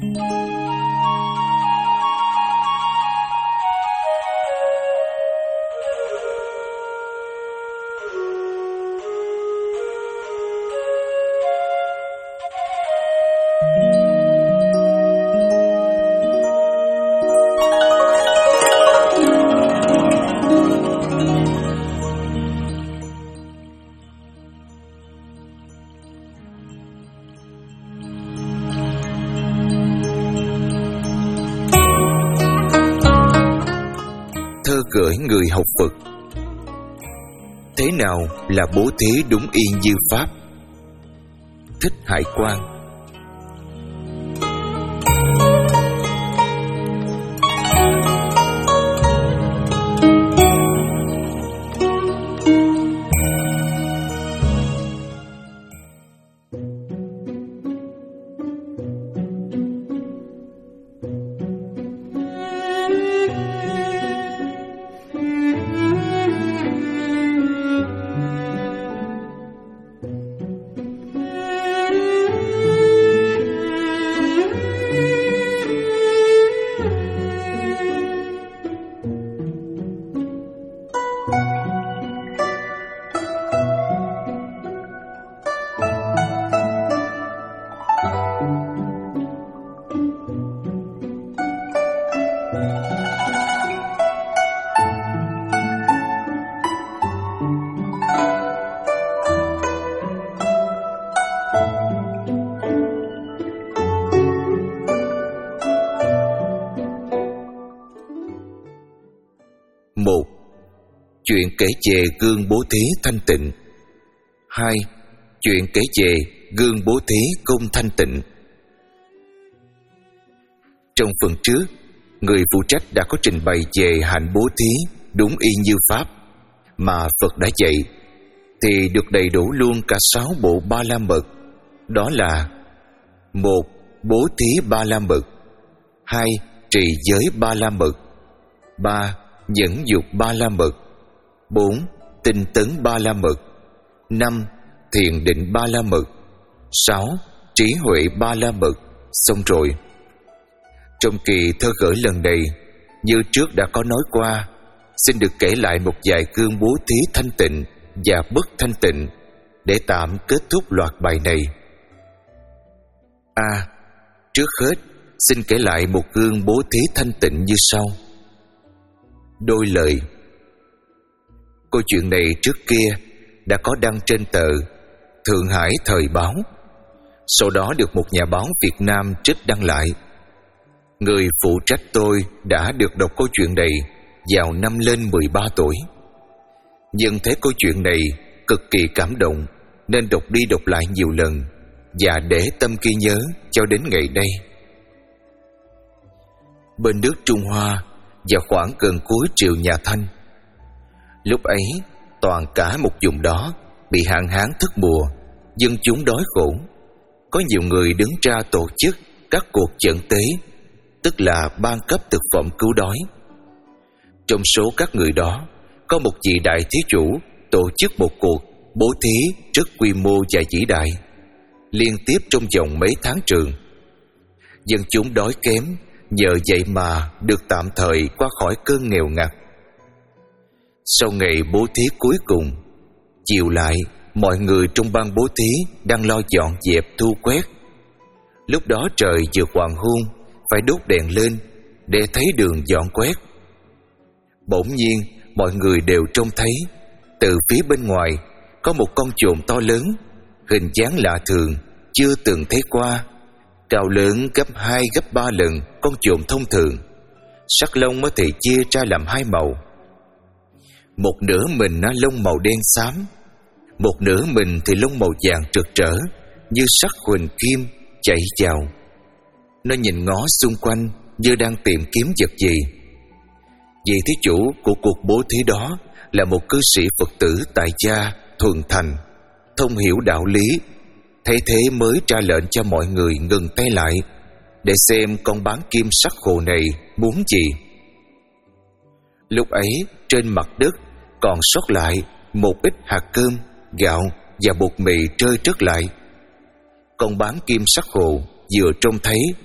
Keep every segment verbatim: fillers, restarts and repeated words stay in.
Thơ gửi người học Phật. Thế nào là bố thí đúng y như Pháp? Thích Hải Quang. Một. Chuyện kể về gương bố thí thanh tịnh. Hai. Chuyện kể về gương bố thí công thanh tịnh. Trong phần trước, người phụ trách đã có trình bày về hạnh bố thí đúng y như Pháp mà Phật đã dạy, thì được đầy đủ luôn cả sáu bộ ba la mật. Đó là: một. Bố thí ba la mật. Hai. Trì giới ba la mật. Ba. Nhẫn dục ba la mật. Bốn. Tinh tấn ba la mật. Năm. Thiền định ba la mật. Sáu. Trí huệ ba la mật. Xong rồi. Trong kỳ thơ gửi lần này, như trước đã có nói qua, xin được kể lại một vài gương bố thí thanh tịnh và bất thanh tịnh để tạm kết thúc loạt bài này. A. À, trước hết xin kể lại một gương bố thí thanh tịnh như sau. Đôi lời. Câu chuyện này trước kia đã có đăng trên tờ Thượng Hải Thời Báo, sau đó được một nhà báo Việt Nam trích đăng lại. Người phụ trách tôi đã được đọc câu chuyện này vào năm lên mười ba tuổi. Nhưng thấy câu chuyện này cực kỳ cảm động nên đọc đi đọc lại nhiều lần và để tâm ghi nhớ cho đến ngày nay. Bên nước Trung Hoa, vào khoảng gần cuối triều nhà Thanh, lúc ấy toàn cả một vùng đó bị hạn hán thất mùa, dân chúng đói khổ. Có nhiều người đứng ra tổ chức các cuộc chẩn tế, tức là ban cấp thực phẩm cứu đói. Trong số các người đó, có một vị đại thí chủ tổ chức một cuộc bố thí rất quy mô và vĩ đại, liên tiếp trong vòng mấy tháng trường. Dân chúng đói kém nhờ vậy mà được tạm thời qua khỏi cơn nghèo ngặt. Sau ngày bố thí cuối cùng, chiều lại, mọi người trong ban bố thí đang lo dọn dẹp thu quét. Lúc đó trời vừa hoàng hôn, phải đốt đèn lên để thấy đường dọn quét. Bỗng nhiên mọi người đều trông thấy từ phía bên ngoài có một con chồn to lớn, hình dáng lạ thường, chưa từng thấy qua, cao lớn gấp hai gấp ba lần con chồn thông thường. Sắc lông thì chia ra làm hai màu, một nửa mình nó lông màu đen xám, một nửa mình thì lông màu vàng rực rỡ như sắc huỳnh kim chạy vào. Nó nhìn ngó xung quanh như đang tìm kiếm vật gì. Vị thí chủ của cuộc bố thí đó là một cư sĩ Phật tử tại gia thuần thành, thông hiểu đạo lý, thấy thế mới ra lệnh cho mọi người ngừng tay lại để xem con bán kim sắc khổ này muốn gì. Lúc ấy trên mặt đất còn sót lại một ít hạt cơm, gạo và bột mì rơi rớt lại. Con bán kim sắc khổ vừa trông thấy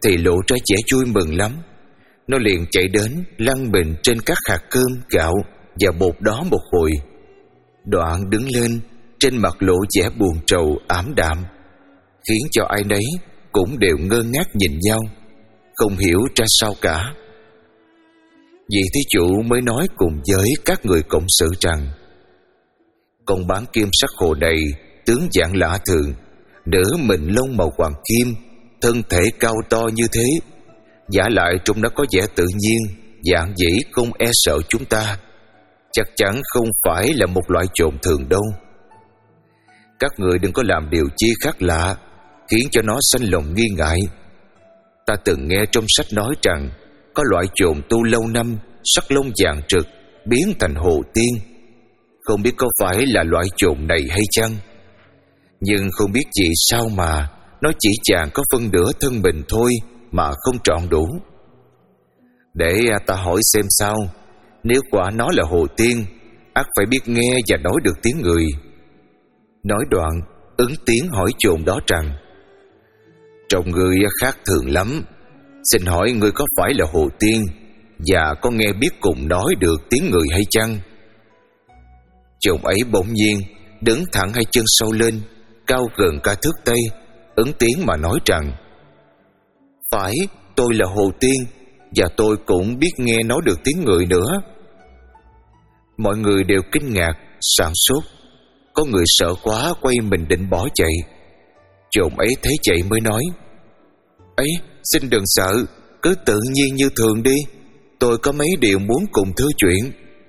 thì lộ ra vẻ vui mừng lắm. Nó liền chạy đến lăn mình trên các hạt cơm, gạo và bột đó một hồi. Đoạn đứng lên, trên mặt lộ vẻ buồn rầu ảm đạm, khiến cho ai nấy cũng đều ngơ ngác nhìn nhau, không hiểu ra sao cả. Vị thí chủ mới nói cùng với các người cộng sự rằng: con bán kim sắc hồ này tướng dạng lạ thường, nửa mình lông màu hoàng kim, thân thể cao to như thế, giả lại trông nó có vẻ tự nhiên, dạng dĩ không e sợ chúng ta, chắc chắn không phải là một loại trộm thường đâu. Các người đừng có làm điều chi khác lạ, khiến cho nó sanh lòng nghi ngại. Ta từng nghe trong sách nói rằng có loại trộm tu lâu năm, sắc lông vàng trực, biến thành hồ tiên. Không biết có phải là loại trộm này hay chăng? Nhưng không biết vì sao mà nó chỉ chàng có phân nửa thân mình thôi mà không trọn đủ. Để ta hỏi xem sao, nếu quả nó là hồ tiên, ắt phải biết nghe và nói được tiếng người. Nói đoạn, ứng tiếng hỏi trộm đó rằng: trông ngươi khác thường lắm, xin hỏi ngươi có phải là hồ tiên và có nghe biết cùng nói được tiếng người hay chăng? Trộm ấy bỗng nhiên đứng thẳng hai chân sâu lên, cao gần cả thước tây, ứng tiếng mà nói rằng: phải, tôi là hồ tiên, và tôi cũng biết nghe nói được tiếng người nữa. Mọi người đều kinh ngạc, sửng sốt. Có người sợ quá quay mình định bỏ chạy. Trộm ấy thấy vậy mới nói: ấy, xin đừng sợ, cứ tự nhiên như thường đi, tôi có mấy điều muốn cùng thưa chuyện.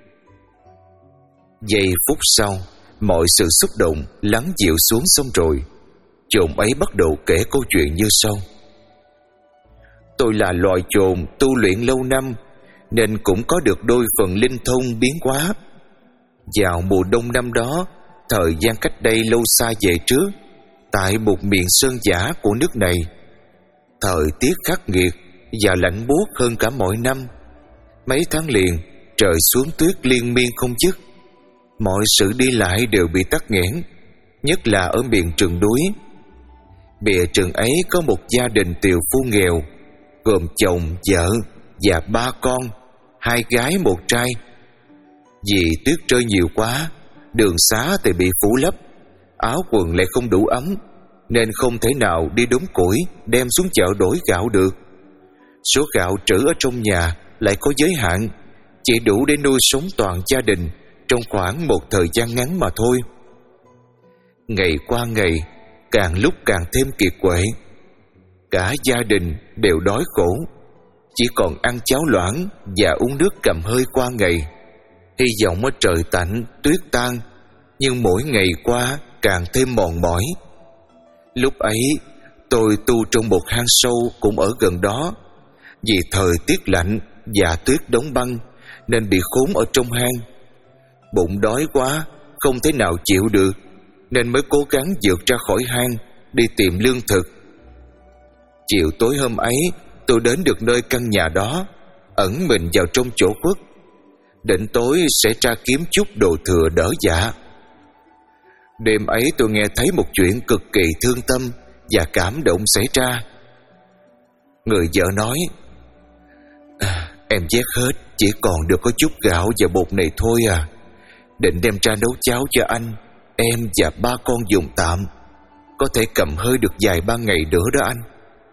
Giây phút sau, mọi sự xúc động lắng dịu xuống xong rồi, trộm ấy bắt đầu kể câu chuyện như sau: tôi là loài trồn tu luyện lâu năm, nên cũng có được đôi phần linh thông biến hóa. Vào mùa đông năm đó, thời gian cách đây lâu xa về trước, tại một miền sơn dã của nước này, thời tiết khắc nghiệt và lạnh buốt hơn cả mọi năm. Mấy tháng liền trời xuống tuyết liên miên không dứt, mọi sự đi lại đều bị tắc nghẽn, nhất là ở miền rừng núi. Bìa rừng ấy có một gia đình tiều phu nghèo, gồm chồng, vợ và ba con, hai gái một trai. Vì tuyết rơi nhiều quá, đường xá thì bị phủ lấp, áo quần lại không đủ ấm, nên không thể nào đi đốn củi đem xuống chợ đổi gạo được. Số gạo trữ ở trong nhà lại có giới hạn, chỉ đủ để nuôi sống toàn gia đình trong khoảng một thời gian ngắn mà thôi. Ngày qua ngày, càng lúc càng thêm kiệt quệ. Cả gia đình đều đói khổ, chỉ còn ăn cháo loãng và uống nước cầm hơi qua ngày, hy vọng ở trời tạnh tuyết tan. Nhưng mỗi ngày qua càng thêm mòn mỏi. Lúc ấy tôi tu trong một hang sâu cũng ở gần đó. Vì thời tiết lạnh và tuyết đóng băng nên bị khốn ở trong hang. Bụng đói quá, không thể nào chịu được, nên mới cố gắng vượt ra khỏi hang đi tìm lương thực. Chiều tối hôm ấy, tôi đến được nơi căn nhà đó, ẩn mình vào trong chỗ khuất, định tối sẽ tra kiếm chút đồ thừa đỡ dạ. Đêm ấy tôi nghe thấy một chuyện cực kỳ thương tâm và cảm động xảy ra. Người vợ nói: à, em vét hết, chỉ còn được có chút gạo và bột này thôi à. Định đem ra nấu cháo cho anh, em và ba con dùng tạm, có thể cầm hơi được vài ba ngày nữa đó anh.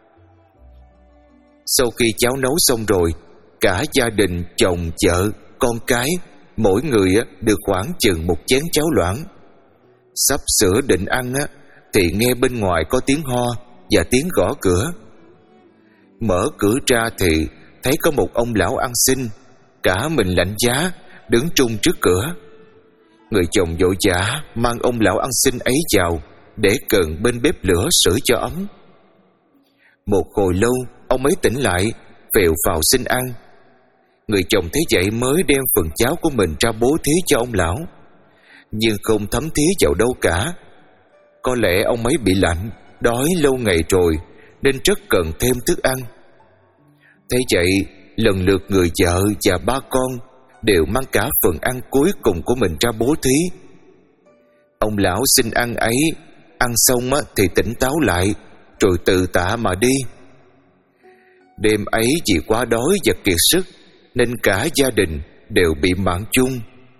Sau khi cháo nấu xong rồi, cả gia đình, chồng, vợ, con cái, mỗi người được khoảng chừng một chén cháo loãng. Sắp sửa định ăn á, thì nghe bên ngoài có tiếng ho và tiếng gõ cửa. Mở cửa ra thì thấy có một ông lão ăn xin, cả mình lạnh giá, đứng trung trước cửa. Người chồng vội vã mang ông lão ăn xin ấy vào để gần bên bếp lửa sưởi cho ấm. Một hồi lâu, ông ấy tỉnh lại, phèo phào xin ăn. Người chồng thấy vậy mới đem phần cháo của mình ra bố thí cho ông lão, nhưng không thấm thía vào đâu cả. Có lẽ ông ấy bị lạnh, đói lâu ngày rồi nên rất cần thêm thức ăn. Thế vậy, lần lượt người vợ và ba con đều mang cả phần ăn cuối cùng của mình ra bố thí. Ông lão xin ăn ấy, ăn xong thì tỉnh táo lại, rồi từ tạ mà đi. Đêm ấy vì quá đói và kiệt sức nên cả gia đình đều bị mạng chung.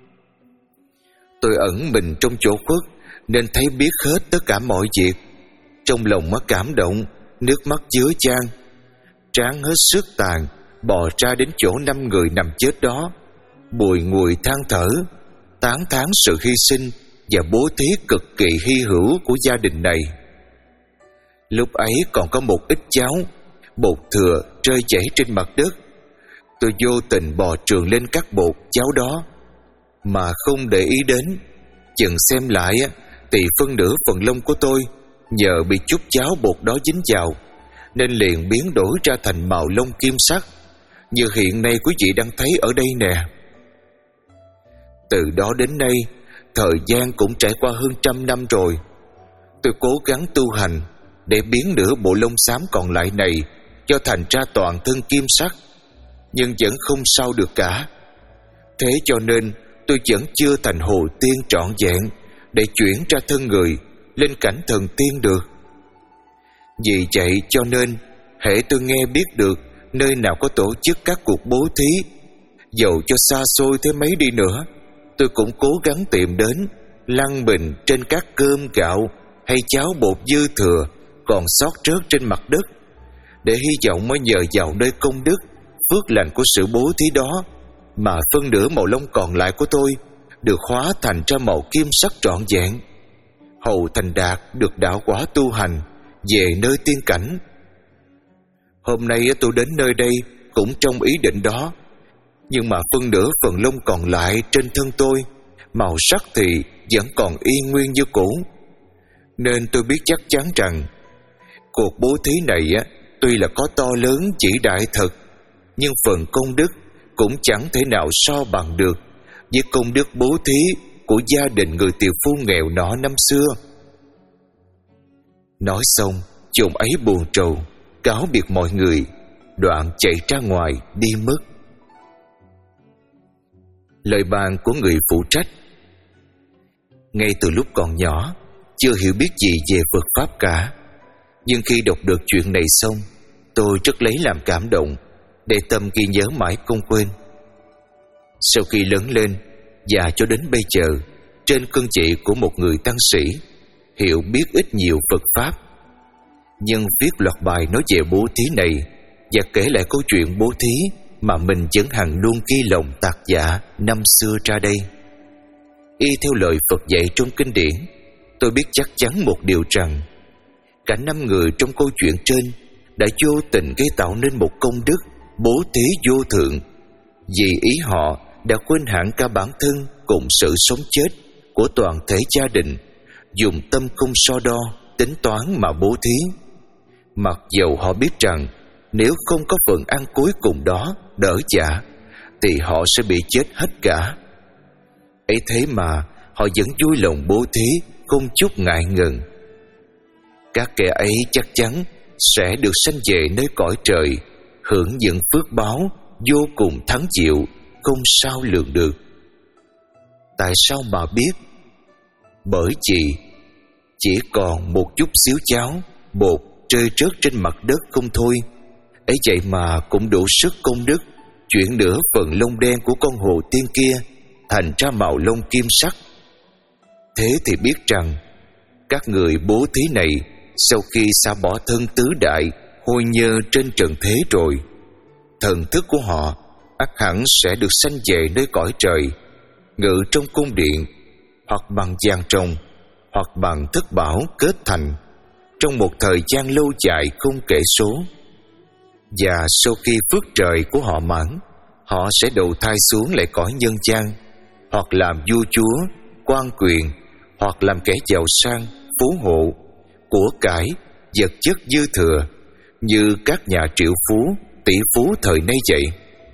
Tôi ẩn mình trong chỗ khuất nên thấy biết hết tất cả mọi việc. Trong lòng mất cảm động, nước mắt chứa chan, trán hết sức tàn, bò ra đến chỗ năm người nằm chết đó, bùi ngùi than thở, tán thán sự hy sinh và bố thí cực kỳ hy hữu của gia đình này. Lúc ấy còn có một ít cháo, bột thừa rơi chảy trên mặt đất. Tôi vô tình bò trườn lên cắt bột cháo đó, mà không để ý đến. Chừng xem lại thì phân nửa phần lông của tôi nhờ bị chút cháo bột đó dính vào nên liền biến đổi ra thành màu lông kim sắc, như hiện nay quý vị đang thấy ở đây nè. Từ đó đến nay, thời gian cũng trải qua hơn trăm năm rồi. Tôi cố gắng tu hành để biến nửa bộ lông xám còn lại này cho thành ra toàn thân kim sắc, nhưng vẫn không sao được cả. Thế cho nên tôi vẫn chưa thành hồ tiên trọn vẹn để chuyển ra thân người lên cảnh thần tiên được. Vì vậy cho nên hễ tôi nghe biết được nơi nào có tổ chức các cuộc bố thí, dầu cho xa xôi thế mấy đi nữa, tôi cũng cố gắng tìm đến, lăn mình trên các cơm gạo hay cháo bột dư thừa còn sót rớt trên mặt đất, để hy vọng mới nhờ vào nơi công đức, phước lành của sự bố thí đó mà phân nửa màu lông còn lại của tôi được hóa thành ra màu kim sắc trọn vẹn, hầu thành đạt được đạo quả tu hành về nơi tiên cảnh. Hôm nay tôi đến nơi đây cũng trong ý định đó, nhưng mà phân nửa phần lông còn lại trên thân tôi, màu sắc thì vẫn còn y nguyên như cũ. Nên tôi biết chắc chắn rằng cuộc bố thí này á, tuy là có to lớn chỉ đại thật, nhưng phần công đức cũng chẳng thể nào so bằng được với công đức bố thí của gia đình người tiều phu nghèo nọ năm xưa. Nói xong, chồng ấy buồn rầu, cáo biệt mọi người, đoạn chạy ra ngoài đi mất. Lời bàn của người phụ trách. Ngay từ lúc còn nhỏ, chưa hiểu biết gì về Phật Pháp cả, nhưng khi đọc được chuyện này xong, tôi rất lấy làm cảm động, để tâm ghi nhớ mãi không quên. Sau khi lớn lên và cho đến bây giờ, trên cương vị của một người tăng sĩ, hiểu biết ít nhiều Phật Pháp, nhưng viết loạt bài nói về bố thí này và kể lại câu chuyện bố thí mà mình vẫn hằng luôn ghi lòng tạc dạ năm xưa ra đây. Y theo lời Phật dạy trong kinh điển, tôi biết chắc chắn một điều rằng cả năm người trong câu chuyện trên đã vô tình gây tạo nên một công đức bố thí vô thượng, vì ý họ đã quên hẳn cả bản thân cùng sự sống chết của toàn thể gia đình, dùng tâm không so đo tính toán mà bố thí, mặc dầu họ biết rằng nếu không có phần ăn cuối cùng đó đỡ dạ thì họ sẽ bị chết hết cả. Ấy thế mà họ vẫn vui lòng bố thí, không chút ngại ngần. Các kẻ ấy chắc chắn sẽ được sanh về nơi cõi trời, hưởng những phước báo vô cùng thắng diệu, không sao lường được. Tại sao mà biết? Bởi vì chỉ còn một chút xíu cháo, bột rơi rớt trên mặt đất không thôi, ấy vậy mà cũng đủ sức công đức chuyển nửa phần lông đen của con hồ tiên kia thành ra màu lông kim sắc. Thế thì biết rằng các người bố thí này sau khi xả bỏ thân tứ đại hôi nhơ trên trần thế rồi, thần thức của họ ắt hẳn sẽ được sanh về nơi cõi trời, ngự trong cung điện, hoặc bằng vàng rồng, hoặc bằng thất bảo kết thành, trong một thời gian lâu dài không kể số. Và sau khi phước trời của họ mãn, họ sẽ đầu thai xuống lại cõi nhân gian, hoặc làm vua chúa, quan quyền, hoặc làm kẻ giàu sang, phú hộ, của cải, vật chất dư thừa, như các nhà triệu phú, tỷ phú thời nay vậy.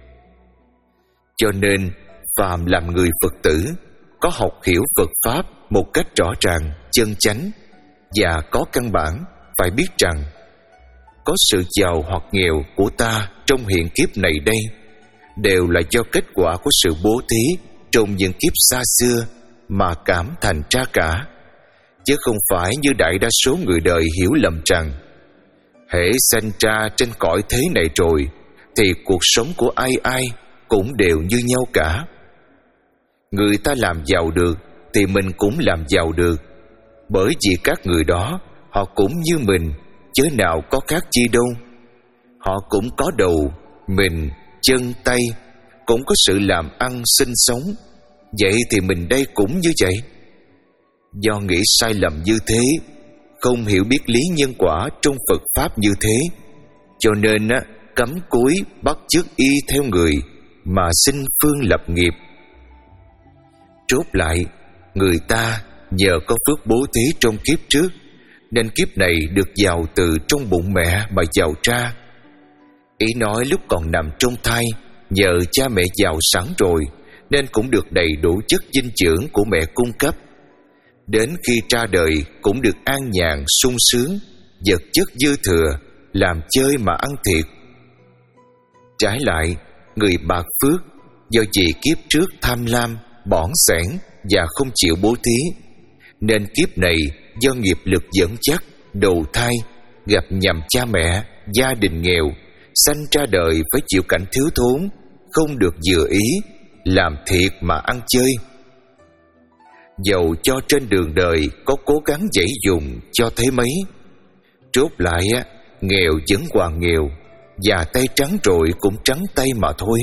Cho nên, phàm làm người Phật tử, có học hiểu Phật Pháp một cách rõ ràng, chân chánh và có căn bản, phải biết rằng có sự giàu hoặc nghèo của ta trong hiện kiếp này đây đều là do kết quả của sự bố thí trong những kiếp xa xưa mà cảm thành ra cả, chứ không phải như đại đa số người đời hiểu lầm rằng hễ sanh ra trên cõi thế này rồi thì cuộc sống của ai ai cũng đều như nhau cả. Người ta làm giàu được thì mình cũng làm giàu được, bởi vì các người đó họ cũng như mình, chớ nào có khác chi đâu. Họ cũng có đầu, mình, chân, tay, cũng có sự làm ăn sinh sống. Vậy thì mình đây cũng như vậy. Do nghĩ sai lầm như thế, không hiểu biết lý nhân quả trong Phật Pháp như thế, cho nên á, cắm cúi bắt chước y theo người mà sinh phương lập nghiệp. Chốt lại, người ta nhờ có phước bố thí trong kiếp trước, nên kiếp này được giàu từ trong bụng mẹ mà giàu ra. Ý nói lúc còn nằm trong thai, nhờ cha mẹ giàu sẵn rồi, nên cũng được đầy đủ chất dinh dưỡng của mẹ cung cấp. Đến khi ra đời cũng được an nhàn sung sướng, vật chất dư thừa, làm chơi mà ăn thiệt. Trái lại, người bạc phước, do vì kiếp trước tham lam, bỏng sẻn và không chịu bố thí, nên kiếp này do nghiệp lực dẫn dắt, đầu thai, gặp nhầm cha mẹ, gia đình nghèo, sanh ra đời phải chịu cảnh thiếu thốn, không được vừa ý, làm thiệt mà ăn chơi. Dầu cho trên đường đời có cố gắng dãy dùng cho thế mấy, chốt lại á, nghèo vẫn hoàn nghèo, và tay trắng rồi cũng trắng tay mà thôi.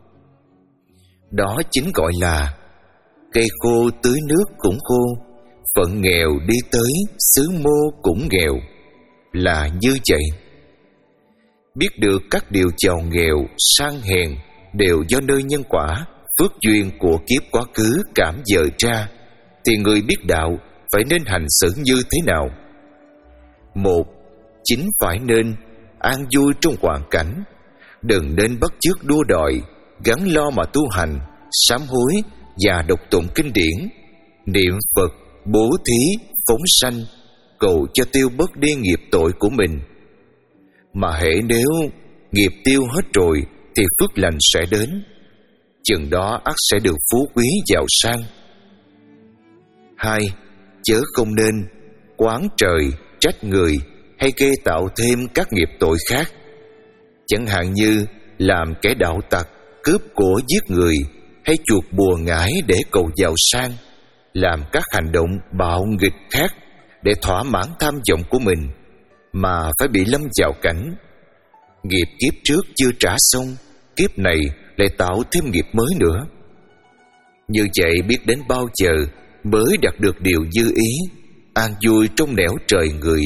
Đó chính gọi là cây khô tưới nước cũng khô, phận nghèo đi tới xứ mô cũng nghèo, là như vậy. Biết được các điều giàu nghèo, sang hèn đều do nơi nhân quả, phước duyên của kiếp quá khứ cảm dời ra, thì người biết đạo phải nên hành xử như thế nào? Một, chính phải nên an vui trong hoàn cảnh, đừng nên bắt chước đua đòi, gắn lo mà tu hành, sám hối và đọc tụng kinh điển, niệm Phật, bố thí, phóng sanh, cầu cho tiêu bớt đi nghiệp tội của mình. Mà hễ nếu nghiệp tiêu hết rồi thì phước lành sẽ đến, chừng đó ắt sẽ được phú quý giàu sang. Hai, chớ không nên oán trời, trách người hay gây tạo thêm các nghiệp tội khác, chẳng hạn như làm kẻ đạo tặc, cướp của giết người, hay chuộc bùa ngải để cầu giàu sang, làm các hành động bạo nghịch khác để thỏa mãn tham vọng của mình, mà phải bị lâm vào cảnh nghiệp kiếp trước chưa trả xong, kiếp này lại tạo thêm nghiệp mới nữa. Như vậy biết đến bao giờ mới đạt được điều dư ý, an vui trong nẻo trời người.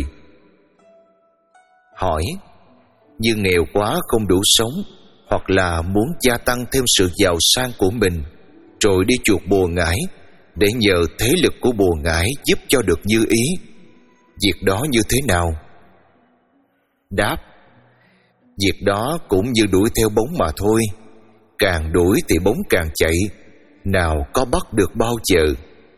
Hỏi, như nghèo quá không đủ sống, hoặc là muốn gia tăng thêm sự giàu sang của mình, rồi đi chuộc bùa ngải để nhờ thế lực của bùa ngải giúp cho được như ý, việc đó như thế nào? Đáp, việc đó cũng như đuổi theo bóng mà thôi, càng đuổi thì bóng càng chạy, nào có bắt được bao giờ.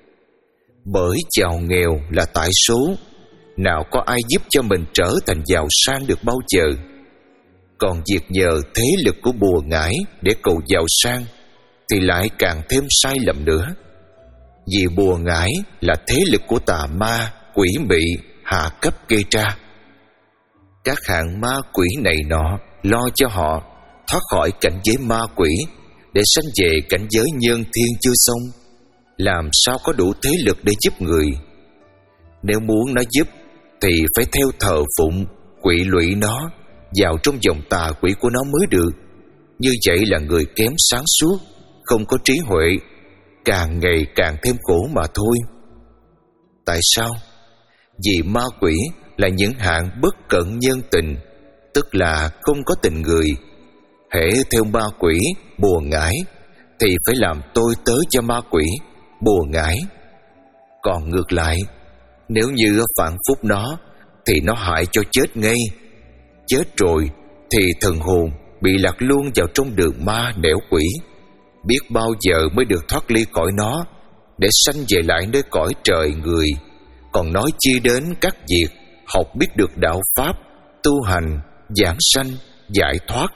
Bởi giàu nghèo là tại số, nào có ai giúp cho mình trở thành giàu sang được bao giờ. Còn việc nhờ thế lực của bùa ngải để cầu giàu sang thì lại càng thêm sai lầm nữa. Vì bùa ngải là thế lực của tà ma, quỷ mị hạ cấp gây ra. Các hạng ma quỷ này nọ lo cho họ thoát khỏi cảnh giới ma quỷ để sanh về cảnh giới nhân thiên chưa xong, làm sao có đủ thế lực để giúp người. Nếu muốn nó giúp thì phải theo thờ phụng, quỷ lụy nó vào trong vòng tà quỷ của nó mới được. Như vậy là người kém sáng suốt, không có trí huệ, càng ngày càng thêm khổ mà thôi. Tại sao? Vì ma quỷ là những hạng bất cận nhân tình, tức là không có tình người. Hễ theo ma quỷ, bùa ngải thì phải làm tôi tớ cho ma quỷ, bùa ngải. Còn ngược lại, nếu như phản phúc nó thì nó hại cho chết ngay. Chết rồi thì thần hồn bị lạc luôn vào trong đường ma nẻo quỷ, biết bao giờ mới được thoát ly cõi nó để sanh về lại nơi cõi trời người. Còn nói chi đến các việc học biết được đạo pháp, tu hành, giảng sanh, giải thoát.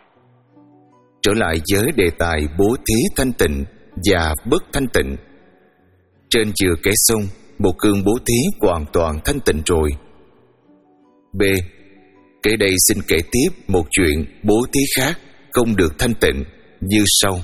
Trở lại với đề tài bố thí thanh tịnh và bất thanh tịnh. Trên chưa kể xong, một cương bố thí hoàn toàn thanh tịnh rồi. B. Kế đây xin kể tiếp một chuyện bố thí khác không được thanh tịnh như sau.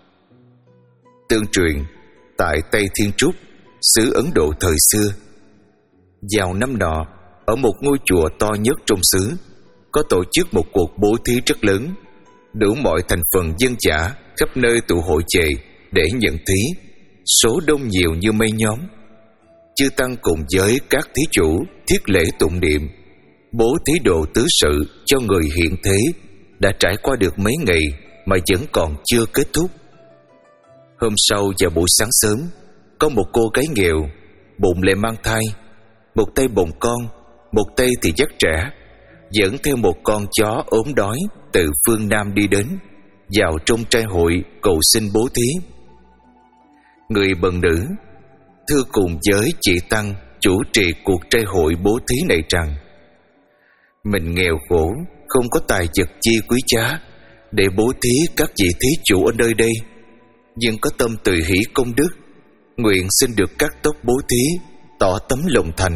Tương truyền, tại Tây Thiên Trúc, xứ Ấn Độ thời xưa, vào năm nọ, ở một ngôi chùa to nhất trong xứ, có tổ chức một cuộc bố thí rất lớn. Đủ mọi thành phần dân dã khắp nơi tụ hội về để nhận thí, số đông nhiều như mây nhóm. Chư tăng cùng với các thí chủ thiết lễ tụng niệm, bố thí độ tứ sự cho người hiện thế. Đã trải qua được mấy ngày mà vẫn còn chưa kết thúc. Hôm sau vào buổi sáng sớm, có một cô gái nghèo, bụng lại mang thai, một tay bồng con, một tay thì dắt trẻ, dẫn theo một con chó ốm đói từ phương Nam đi đến, vào trong trai hội cầu xin bố thí. Người bần nữ thưa cùng với chị tăng chủ trì cuộc trai hội bố thí này rằng: mình nghèo khổ, không có tài vật chi quý giá để bố thí các vị thí chủ ở nơi đây, nhưng có tâm tùy hỷ công đức, nguyện xin được cắt tóc bố thí, tỏ tấm lòng thành.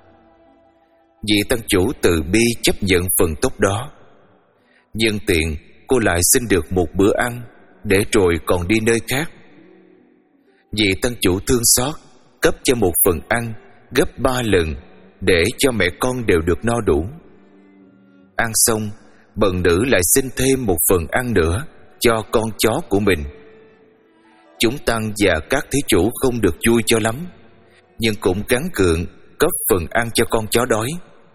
Vị tăng chủ từ bi chấp nhận phần tóc đó. Nhân tiện cô lại xin được một bữa ăn, để rồi còn đi nơi khác. Vị tăng chủ thương xót, cấp cho một phần ăn gấp ba lần, để cho mẹ con đều được no đủ. Ăn xong, bần nữ lại xin thêm một phần ăn nữa cho con chó của mình. Chúng tăng và các thí chủ không được vui cho lắm, nhưng cũng gắng gượng cấp phần ăn cho con chó đói.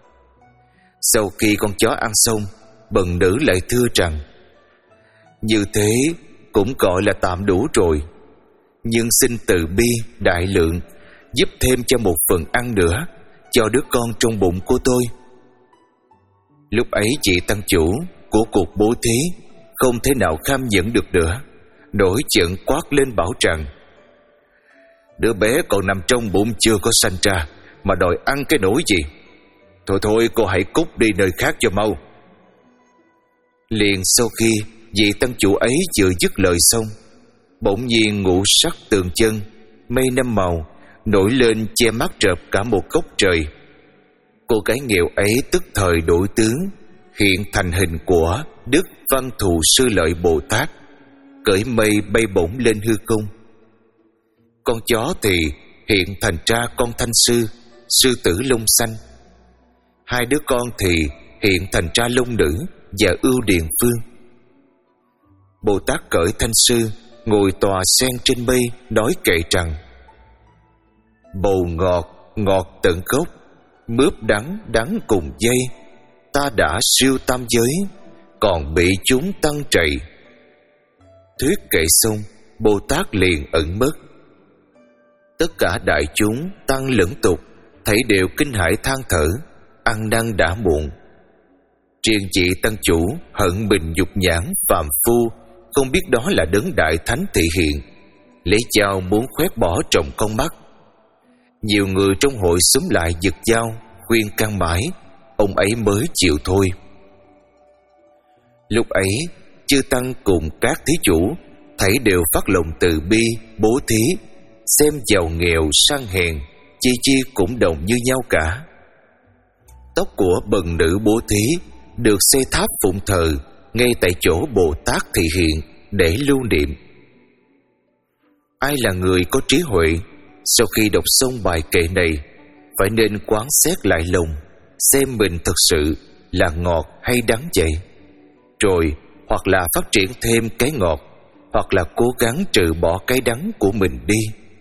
Sau khi con chó ăn xong, bần nữ lại thưa rằng: như thế cũng gọi là tạm đủ rồi, nhưng xin từ bi đại lượng giúp thêm cho một phần ăn nữa cho đứa con trong bụng của tôi. Lúc ấy chị tăng chủ của cuộc bố thí không thể nào kham nhẫn được nữa, nổi giận quát lên bảo rằng: đứa bé còn nằm trong bụng chưa có sanh ra mà đòi ăn cái nỗi gì? Thôi thôi, cô hãy cút đi nơi khác cho mau. Liền sau khi vị tăng chủ ấy vừa dứt lời xong, bỗng nhiên ngũ sắc tường chân, mây năm màu nổi lên che mắt rợp cả một góc trời. Cô gái nghèo ấy tức thời đổi tướng, hiện thành hình của Đức Văn Thù Sư Lợi Bồ Tát, cởi mây bay bổng lên hư không. Con chó thì hiện thành ra con Thanh Sư, sư tử lông xanh. Hai đứa con thì hiện thành ra Long Nữ và Ưu Điền Phương. Bồ Tát cởi Thanh Sư ngồi tòa sen trên mây, nói kệ rằng: bầu ngọt ngọt tận gốc, mướp đắng đắng cùng dây, ta đã siêu tam giới, còn bị chúng tăng trầy. Thuyết kệ xong, Bồ Tát liền ẩn mất. Tất cả đại chúng tăng lẫn tục thấy đều kinh hãi than thở, ăn năn đã muộn. Riêng vị tăng chủ hận mình nhục nhãn phàm phu, không biết đó là đấng đại thánh thị hiện, lấy dao muốn khoét bỏ trồng con mắt. Nhiều người trong hội xúm lại giật dao khuyên can mãi, ông ấy mới chịu thôi. Lúc ấy chư tăng cùng các thí chủ thấy đều phát lòng từ bi bố thí, xem giàu nghèo sang hèn chi chi cũng đồng như nhau cả. Tóc của bần nữ bố thí được xây tháp phụng thờ ngay tại chỗ Bồ Tát thị hiện để lưu niệm. Ai là người có trí huệ, sau khi đọc xong bài kệ này phải nên quán xét lại lòng, xem mình thật sự là ngọt hay đắng vậy, rồi hoặc là phát triển thêm cái ngọt, hoặc là cố gắng trừ bỏ cái đắng của mình đi.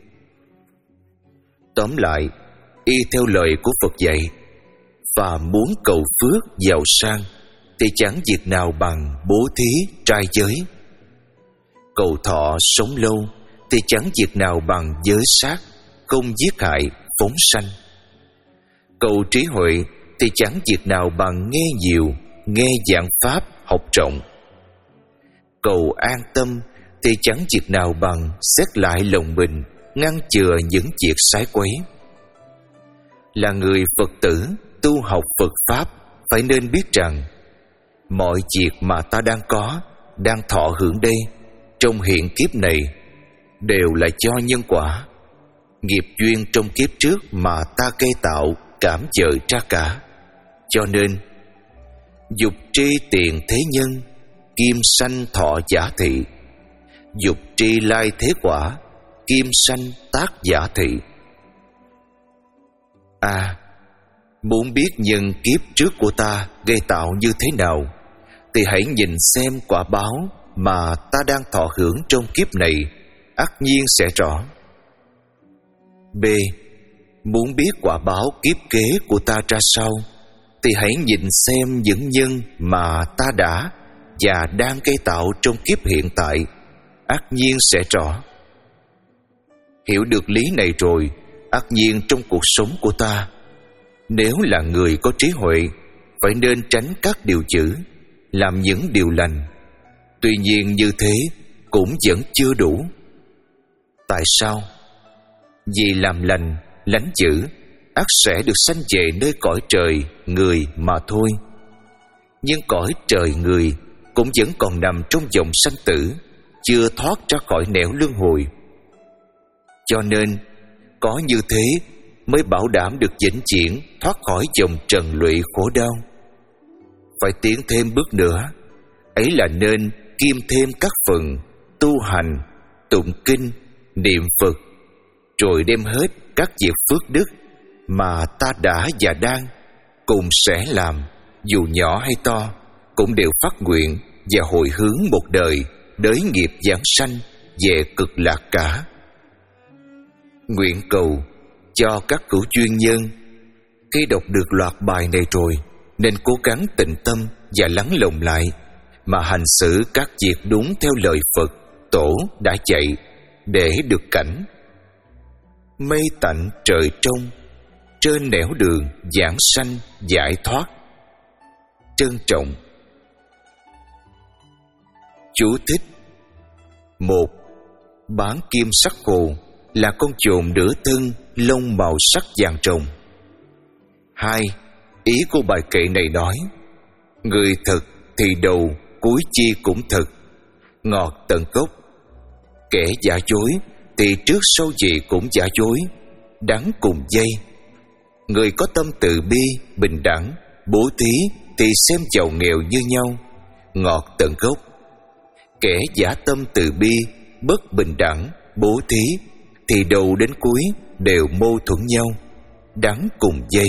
Tóm lại, y theo lời của Phật dạy, và muốn cầu phước giàu sang thì chẳng việc nào bằng bố thí trai giới. Cầu thọ sống lâu thì chẳng việc nào bằng giới sát, không giết hại phóng sanh. Cầu trí huệ thì chẳng việc nào bằng nghe nhiều, nghe giảng pháp học rộng. Cầu an tâm thì chẳng việc nào bằng xét lại lòng mình, ngăn chừa những việc sai quấy. Là người Phật tử tu học Phật pháp phải nên biết rằng mọi việc mà ta đang có, đang thọ hưởng đây trong hiện kiếp này đều là do nhân quả, nghiệp duyên trong kiếp trước mà ta gây tạo cảm chợ ra cả. Cho nên Dục tri tiền thế nhân, kim sanh thọ giả thị. Dục tri lai thế quả, kim sanh tác giả thị. A. À, muốn biết nhân kiếp trước của ta gây tạo như thế nào, thì hãy nhìn xem quả báo mà ta đang thọ hưởng trong kiếp này, ắt nhiên sẽ rõ. B. Muốn biết quả báo kiếp kế của ta ra sao, thì hãy nhìn xem những nhân mà ta đã và đang gây tạo trong kiếp hiện tại, ắt nhiên sẽ rõ. Hiểu được lý này rồi, ắt nhiên trong cuộc sống của ta, nếu là người có trí huệ, phải nên tránh các điều dữ, làm những điều lành. Tuy nhiên như thế cũng vẫn chưa đủ. Tại sao? Vì làm lành, lánh dữ, ắt sẽ được sanh về nơi cõi trời người mà thôi. Nhưng cõi trời người cũng vẫn còn nằm trong vòng sanh tử, chưa thoát ra khỏi nẻo luân hồi. Cho nên có như thế mới bảo đảm được vĩnh viễn thoát khỏi vòng trần lụy khổ đau. Phải tiến thêm bước nữa, ấy là nên kiêm thêm các phần tu hành, tụng kinh, niệm Phật, rồi đem hết các việc phước đức mà ta đã và đang cùng sẽ làm, dù nhỏ hay to, cũng đều phát nguyện và hồi hướng một đời đới nghiệp giảng sanh về cực lạc cả. Nguyện cầu cho các cửu duyên nhân khi đọc được loạt bài này rồi nên cố gắng tịnh tâm và lắng lòng lại, mà hành xử các việc đúng theo lời Phật Tổ đã dạy, để được cảnh mây tạnh trời trong, trên nẻo đường giảng sanh giải thoát. Trân trọng. Chú thích. Một. Bán kim sắc hồ là con chồn nửa thân, lông màu sắc vàng rồng. Hai. Ý của bài kệ này nói: người thật thì đầu cuối chi cũng thật, ngọt tận gốc. Kẻ giả dối thì trước sau gì cũng giả dối, đắng cùng dây. Người có tâm từ bi, bình đẳng, bố thí thì xem giàu nghèo như nhau, ngọt tận gốc. Kẻ giả tâm từ bi, bất bình đẳng, bố thí thì đầu đến cuối đều mâu thuẫn nhau, đắng cùng dây.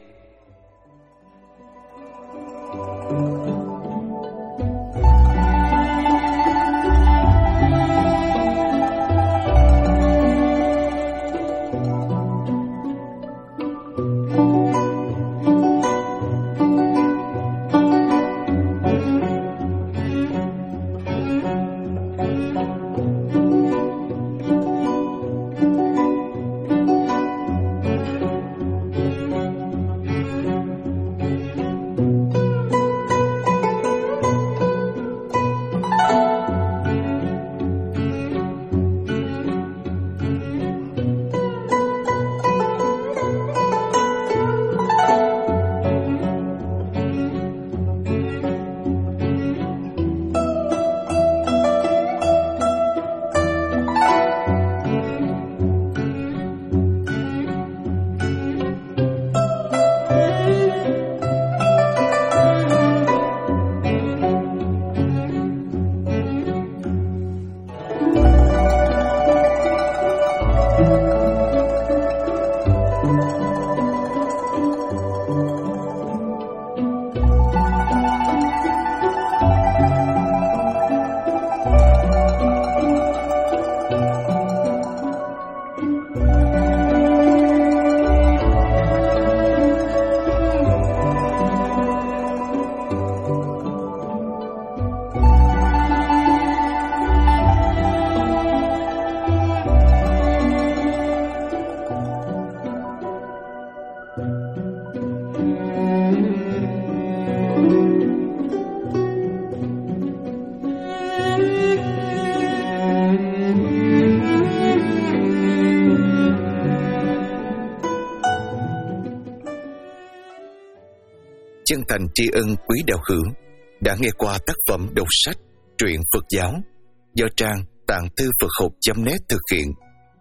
Chân thành tri ân quý đạo hữu đã nghe qua tác phẩm đọc sách truyện Phật giáo do trang tạng thư Phật học chấm net thực hiện.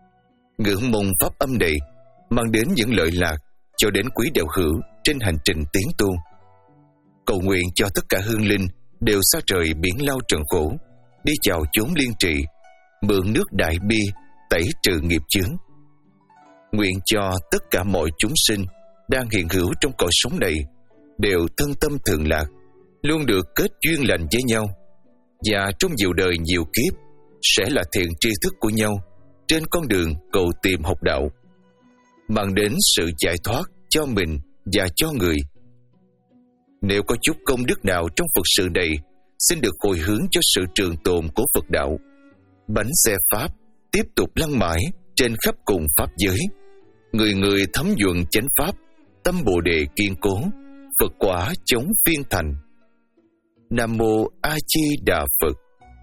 Ngưỡng mong pháp âm này mang đến những lợi lạc cho đến quý đạo hữu trên hành trình tiến tu. cầu nguyện cho tất cả hương linh đều xa trời biển lao trần khổ, đi chào chốn liên trị, mượn nước đại bi tẩy trừ nghiệp chướng. Nguyện cho tất cả mọi chúng sinh đang hiện hữu trong cõi sống này đều thân tâm thường lạc, luôn được kết duyên lành với nhau, và trong nhiều đời nhiều kiếp sẽ là thiện tri thức của nhau trên con đường cầu tìm học đạo, mang đến sự giải thoát cho mình và cho người. Nếu có chút công đức nào trong Phật sự này, xin được hồi hướng cho sự trường tồn của Phật đạo. Bánh xe Pháp tiếp tục lăn mãi trên khắp cùng Pháp giới. Người người thấm nhuận chánh Pháp, tâm Bồ Đề kiên cố, Phật quả chống phiên thành. Nam Mô A Di Đà Phật.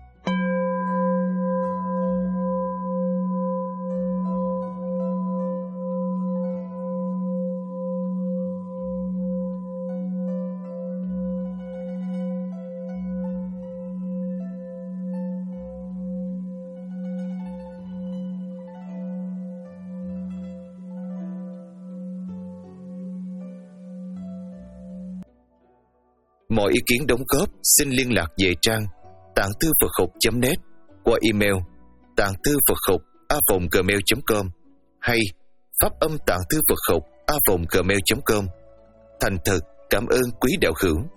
Mọi ý kiến đóng góp xin liên lạc về trang tạng thư Phật học chấm net qua email tạng thư Phật học a vòng gmail chấm com hay pháp âm tạng thư Phật học a vòng gmail chấm com. Thành thật cảm ơn quý đạo hữu.